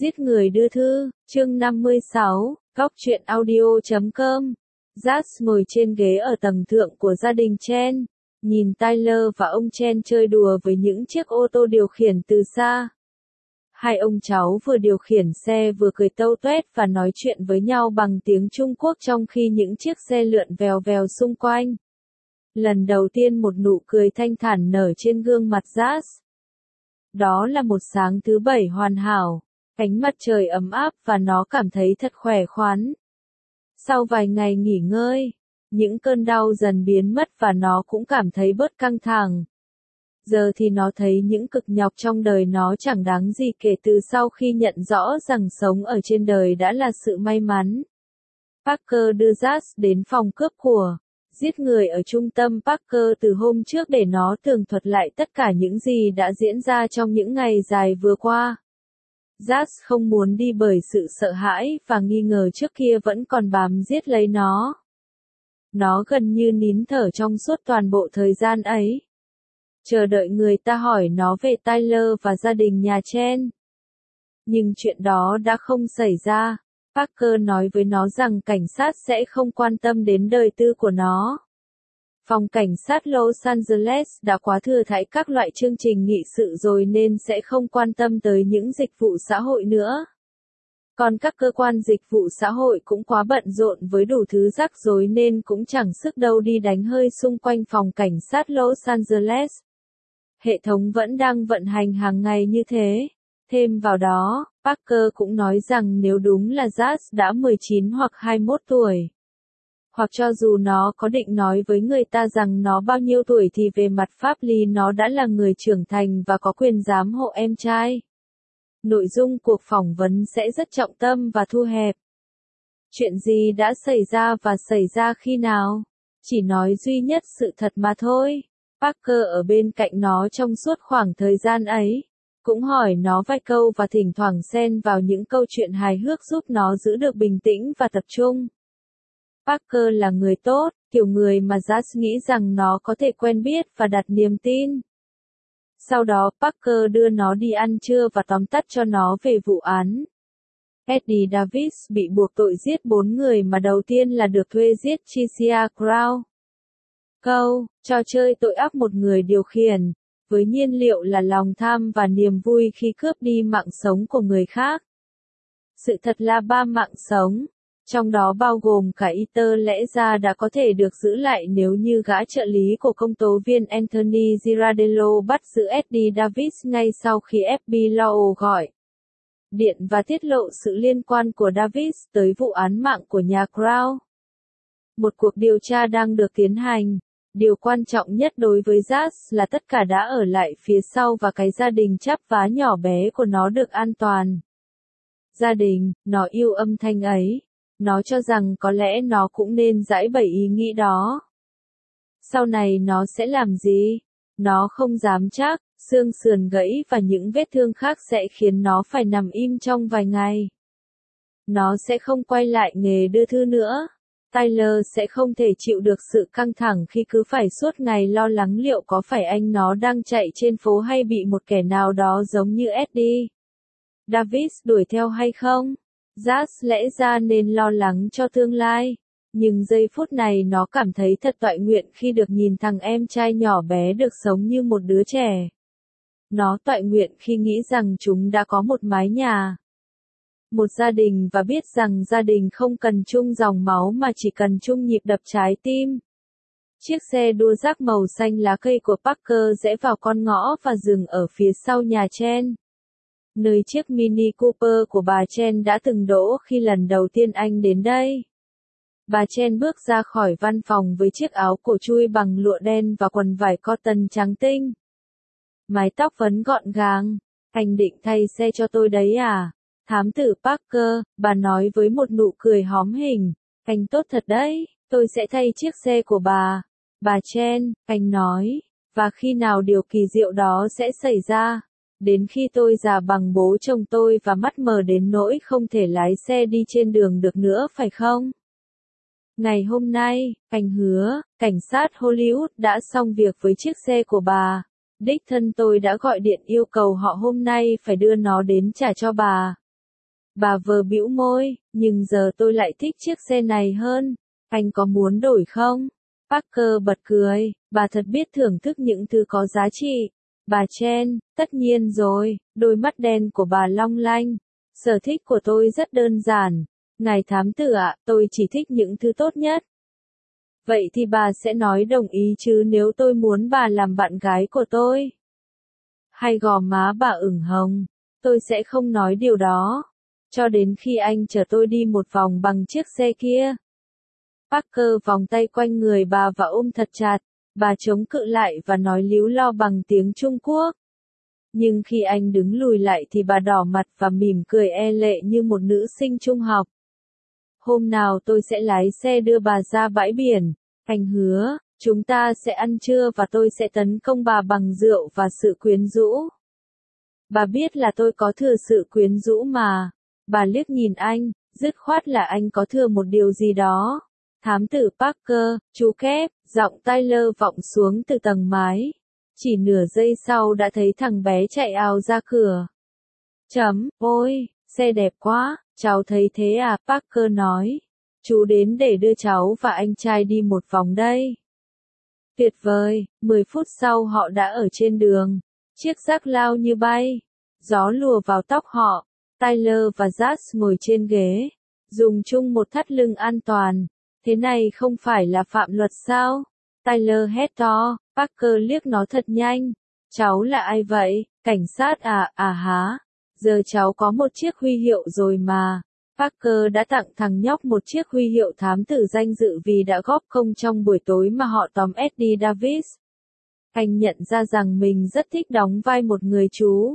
Giết người đưa thư, chương 56, Góc truyện audio.com. Jas ngồi trên ghế ở tầng thượng của gia đình Chen, nhìn Tyler và ông Chen chơi đùa với những chiếc ô tô điều khiển từ xa. Hai ông cháu vừa điều khiển xe vừa cười tâu tuét và nói chuyện với nhau bằng tiếng Trung Quốc trong khi những chiếc xe lượn vèo vèo xung quanh. Lần đầu tiên một nụ cười thanh thản nở trên gương mặt Jas. Đó là một sáng thứ Bảy hoàn hảo, ánh mặt trời ấm áp và nó cảm thấy thật khỏe khoắn. Sau vài ngày nghỉ ngơi, những cơn đau dần biến mất và nó cũng cảm thấy bớt căng thẳng. Giờ thì nó thấy những cực nhọc trong đời nó chẳng đáng gì kể từ sau khi nhận rõ rằng sống ở trên đời đã là sự may mắn. Parker đưa Jas đến phòng cướp của giết người ở trung tâm Parker từ hôm trước để nó tường thuật lại tất cả những gì đã diễn ra trong những ngày dài vừa qua. Jas không muốn đi bởi sự sợ hãi và nghi ngờ trước kia vẫn còn bám giết lấy nó. Nó gần như nín thở trong suốt toàn bộ thời gian ấy. Chờ đợi người ta hỏi nó về Tyler và gia đình nhà Chen. Nhưng chuyện đó đã không xảy ra. Parker nói với nó rằng cảnh sát sẽ không quan tâm đến đời tư của nó. Phòng cảnh sát Los Angeles đã quá thừa thãi các loại chương trình nghị sự rồi nên sẽ không quan tâm tới những dịch vụ xã hội nữa. Còn các cơ quan dịch vụ xã hội cũng quá bận rộn với đủ thứ rắc rối nên cũng chẳng sức đâu đi đánh hơi xung quanh phòng cảnh sát Los Angeles. Hệ thống vẫn đang vận hành hàng ngày như thế. Thêm vào đó, Parker cũng nói rằng nếu đúng là Jas đã 19 hoặc 21 tuổi, hoặc cho dù nó có định nói với người ta rằng nó bao nhiêu tuổi thì về mặt pháp lý nó đã là người trưởng thành và có quyền giám hộ em trai. Nội dung cuộc phỏng vấn sẽ rất trọng tâm và thu hẹp. Chuyện gì đã xảy ra và xảy ra khi nào? Chỉ nói duy nhất sự thật mà thôi. Parker ở bên cạnh nó trong suốt khoảng thời gian ấy. Cũng hỏi nó vài câu và thỉnh thoảng xen vào những câu chuyện hài hước giúp nó giữ được bình tĩnh và tập trung. Parker là người tốt, kiểu người mà Jas nghĩ rằng nó có thể quen biết và đặt niềm tin. Sau đó Parker đưa nó đi ăn trưa và tóm tắt cho nó về vụ án. Eddie Davis bị buộc tội giết 4 người mà đầu tiên là được thuê giết Tricia Crow. Câu, trò chơi tội ác một người điều khiển, với nhiên liệu là lòng tham và niềm vui khi cướp đi mạng sống của người khác. Sự thật là 3 mạng sống, trong đó bao gồm cả Ether lẽ ra đã có thể được giữ lại nếu như gã trợ lý của công tố viên Anthony Girardello bắt giữ Eddie Davis ngay sau khi FBI gọi điện và tiết lộ sự liên quan của Davis tới vụ án mạng của nhà Crow. Một cuộc điều tra đang được tiến hành. Điều quan trọng nhất đối với Jas là tất cả đã ở lại phía sau và cái gia đình chắp vá nhỏ bé của nó được an toàn. Gia đình, nó yêu âm thanh ấy. Nó cho rằng có lẽ nó cũng nên giãi bày ý nghĩ đó. Sau này nó sẽ làm gì? Nó không dám chắc, xương sườn gãy và những vết thương khác sẽ khiến nó phải nằm im trong vài ngày. Nó sẽ không quay lại nghề đưa thư nữa. Tyler sẽ không thể chịu được sự căng thẳng khi cứ phải suốt ngày lo lắng liệu có phải anh nó đang chạy trên phố hay bị một kẻ nào đó giống như Eddie Davis đuổi theo hay không. Jas lẽ ra nên lo lắng cho tương lai, nhưng giây phút này nó cảm thấy thật toại nguyện khi được nhìn thằng em trai nhỏ bé được sống như một đứa trẻ. Nó toại nguyện khi nghĩ rằng chúng đã có một mái nhà, một gia đình và biết rằng gia đình không cần chung dòng máu mà chỉ cần chung nhịp đập trái tim. Chiếc xe đua rác màu xanh lá cây của Parker rẽ vào con ngõ và dừng ở phía sau nhà Chen, nơi chiếc Mini Cooper của bà Chen đã từng đỗ khi lần đầu tiên anh đến đây. Bà Chen bước ra khỏi văn phòng với chiếc áo cổ chui bằng lụa đen và quần vải cotton trắng tinh. Mái tóc vấn gọn gàng. Anh định thay xe cho tôi đấy à? Thám tử Parker, bà nói với một nụ cười hóm hình. Anh tốt thật đấy, tôi sẽ thay chiếc xe của bà. Bà Chen, anh nói. Và khi nào điều kỳ diệu đó sẽ xảy ra? Đến khi tôi già bằng bố chồng tôi và mắt mờ đến nỗi không thể lái xe đi trên đường được nữa phải không? Ngày hôm nay, anh hứa, cảnh sát Hollywood đã xong việc với chiếc xe của bà. Đích thân tôi đã gọi điện yêu cầu họ hôm nay phải đưa nó đến trả cho bà. Bà vờ bĩu môi, nhưng giờ tôi lại thích chiếc xe này hơn. Anh có muốn đổi không? Parker bật cười, bà thật biết thưởng thức những thứ có giá trị. Bà Chen, tất nhiên rồi, đôi mắt đen của bà long lanh. Sở thích của tôi rất đơn giản. Ngài thám tử ạ, tôi chỉ thích những thứ tốt nhất. Vậy thì bà sẽ nói đồng ý chứ nếu tôi muốn bà làm bạn gái của tôi? Hay gò má bà ửng hồng, tôi sẽ không nói điều đó. Cho đến khi anh chở tôi đi một vòng bằng chiếc xe kia. Parker vòng tay quanh người bà và ôm thật chặt. Bà chống cự lại và nói líu lo bằng tiếng Trung Quốc. Nhưng khi anh đứng lùi lại thì bà đỏ mặt và mỉm cười e lệ như một nữ sinh trung học. Hôm nào tôi sẽ lái xe đưa bà ra bãi biển. Anh hứa, chúng ta sẽ ăn trưa và tôi sẽ tấn công bà bằng rượu và sự quyến rũ. Bà biết là tôi có thừa sự quyến rũ mà. Bà liếc nhìn anh, dứt khoát là anh có thừa một điều gì đó. Thám tử Parker, chú Kép, giọng Tyler vọng xuống từ tầng mái. Chỉ nửa giây sau đã thấy thằng bé chạy ào ra cửa. Ôi, xe đẹp quá, cháu thấy thế à, Parker nói. Chú đến để đưa cháu và anh trai đi một vòng đây. Tuyệt vời, 10 phút sau họ đã ở trên đường. Chiếc rác lao như bay. Gió lùa vào tóc họ. Tyler và Jazz ngồi trên ghế. Dùng chung một thắt lưng an toàn. Thế này không phải là phạm luật sao? Tyler hét to, Parker liếc nó thật nhanh. Cháu là ai vậy? Cảnh sát à? À há. Giờ cháu có một chiếc huy hiệu rồi mà. Parker đã tặng thằng nhóc một chiếc huy hiệu thám tử danh dự vì đã góp công trong buổi tối mà họ tóm Eddie Davis. Anh nhận ra rằng mình rất thích đóng vai một người chú.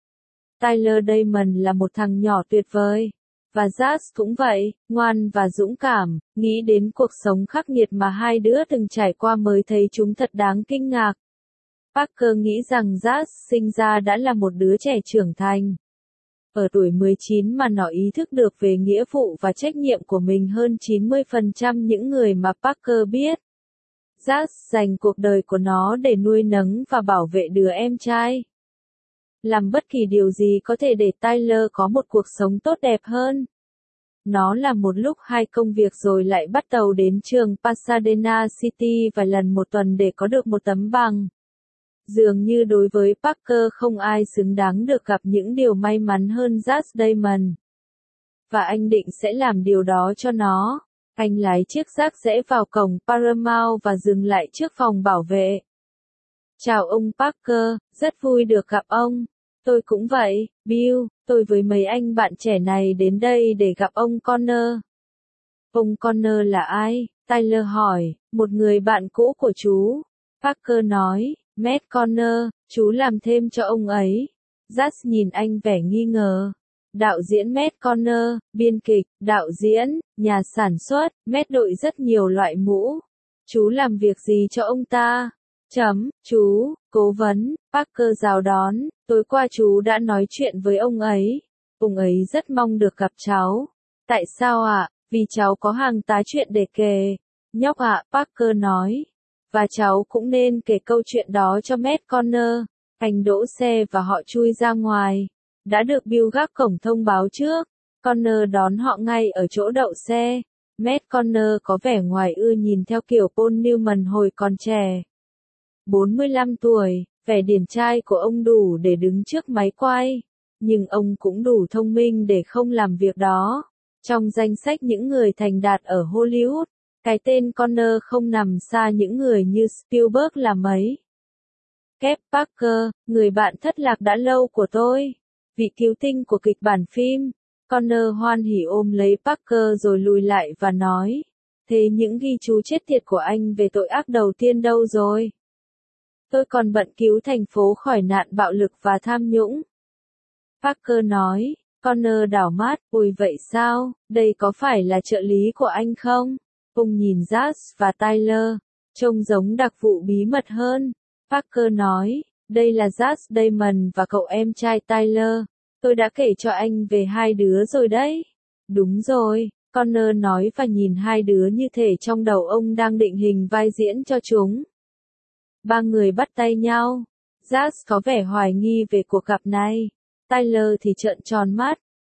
Tyler Damon là một thằng nhỏ tuyệt vời. Và Jazz cũng vậy, ngoan và dũng cảm, nghĩ đến cuộc sống khắc nghiệt mà hai đứa từng trải qua mới thấy chúng thật đáng kinh ngạc. Parker nghĩ rằng Jazz sinh ra đã là một đứa trẻ trưởng thành. Ở tuổi 19 mà nó ý thức được về nghĩa vụ và trách nhiệm của mình hơn 90% những người mà Parker biết. Jazz dành cuộc đời của nó để nuôi nấng và bảo vệ đứa em trai. Làm bất kỳ điều gì có thể để Tyler có một cuộc sống tốt đẹp hơn. Nó làm một lúc hai công việc rồi lại bắt đầu đến trường Pasadena City vài lần một tuần để có được một tấm bằng. Dường như đối với Parker không ai xứng đáng được gặp những điều may mắn hơn Jazz Damon. Và anh định sẽ làm điều đó cho nó. Anh lái chiếc rác rẽ vào cổng Paramount và dừng lại trước phòng bảo vệ. Chào ông Parker, rất vui được gặp ông. Tôi cũng vậy, Bill, tôi với mấy anh bạn trẻ này đến đây để gặp ông Connor. Ông Connor là ai? Tyler hỏi, một người bạn cũ của chú. Parker nói, Matt Connor, chú làm thêm cho ông ấy. Jazz nhìn anh vẻ nghi ngờ. Đạo diễn Matt Connor, biên kịch, đạo diễn, nhà sản xuất, Matt đội rất nhiều loại mũ. Chú làm việc gì cho ông ta? Chú, cố vấn, Parker chào đón, tối qua chú đã nói chuyện với ông ấy. Ông ấy rất mong được gặp cháu. Tại sao ạ? Vì cháu có hàng tá chuyện để kể. Nhóc ạ, Parker nói. Và cháu cũng nên kể câu chuyện đó cho Matt Connor. Anh đỗ xe và họ chui ra ngoài. Đã được Bill gác cổng thông báo trước. Connor đón họ ngay ở chỗ đậu xe. Matt Connor có vẻ ngoài ưa nhìn theo kiểu Paul Newman hồi còn trẻ. 45 tuổi, vẻ điển trai của ông đủ để đứng trước máy quay. Nhưng ông cũng đủ thông minh để không làm việc đó. Trong danh sách những người thành đạt ở Hollywood, cái tên Connor không nằm xa những người như Spielberg là mấy. Kep Parker, người bạn thất lạc đã lâu của tôi. Vị cứu tinh của kịch bản phim. Connor hoan hỉ ôm lấy Parker rồi lùi lại và nói. Thế những ghi chú chết tiệt của anh về tội ác đầu tiên đâu rồi? Tôi còn bận cứu thành phố khỏi nạn bạo lực và tham nhũng. Parker nói. Connor đảo mắt, ôi vậy sao, đây có phải là trợ lý của anh không? Ông nhìn Jazz và Tyler, trông giống đặc vụ bí mật hơn. Parker nói, đây là Jazz Damon và cậu em trai Tyler. Tôi đã kể cho anh về hai đứa rồi đấy. Đúng rồi, Connor nói và nhìn hai đứa như thể trong đầu ông đang định hình vai diễn cho chúng. Ba người bắt tay nhau. Jazz có vẻ hoài nghi về cuộc gặp này. Tyler thì trợn tròn mắt.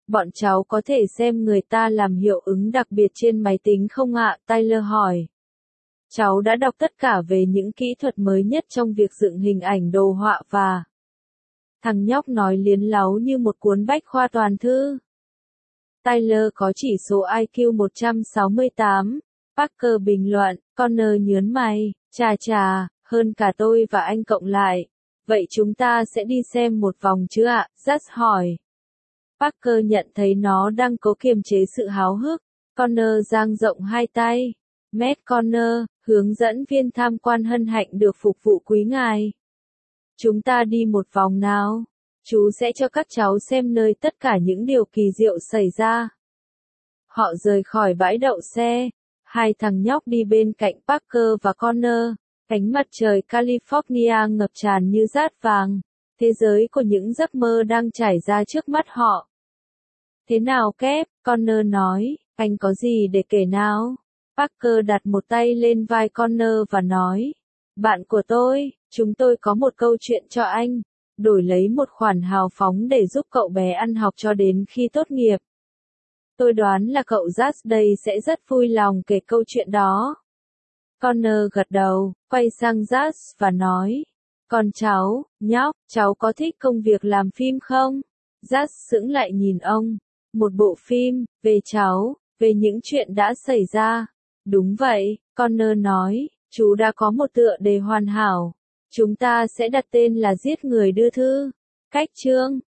Bọn cháu có thể xem người ta làm hiệu ứng đặc biệt trên máy tính không ạ? Tyler hỏi. Cháu đã đọc tất cả về những kỹ thuật mới nhất trong việc dựng hình ảnh đồ họa và... Thằng nhóc nói liến láu như một cuốn bách khoa toàn thư. Tyler có chỉ số IQ 168. Parker bình luận, Connor nhớn mày, chà, hơn cả tôi và anh cộng lại. Vậy chúng ta sẽ đi xem một vòng chứ ạ? Gus hỏi. Parker nhận thấy nó đang cố kiềm chế sự háo hức. Connor dang rộng hai tay. Matt Connor, hướng dẫn viên tham quan hân hạnh được phục vụ quý ngài. Chúng ta đi một vòng nào. Chú sẽ cho các cháu xem nơi tất cả những điều kỳ diệu xảy ra. Họ rời khỏi bãi đậu xe. Hai thằng nhóc đi bên cạnh Parker và Connor. Ánh mặt trời California ngập tràn như dát vàng. Thế giới của những giấc mơ đang trải ra trước mắt họ. Thế nào Kép? Connor nói, anh có gì để kể nào? Parker đặt một tay lên vai Connor và nói, bạn của tôi, chúng tôi có một câu chuyện cho anh, đổi lấy một khoản hào phóng để giúp cậu bé ăn học cho đến khi tốt nghiệp. Tôi đoán là cậu Gus đây sẽ rất vui lòng kể câu chuyện đó. Connor gật đầu, quay sang Gus và nói, còn cháu, nhóc, cháu có thích công việc làm phim không? Gus sững lại nhìn ông, một bộ phim, về cháu, về những chuyện đã xảy ra. Đúng vậy, Connor nói, chú đã có một tựa đề hoàn hảo. Chúng ta sẽ đặt tên là Giết người đưa thư. Cách chương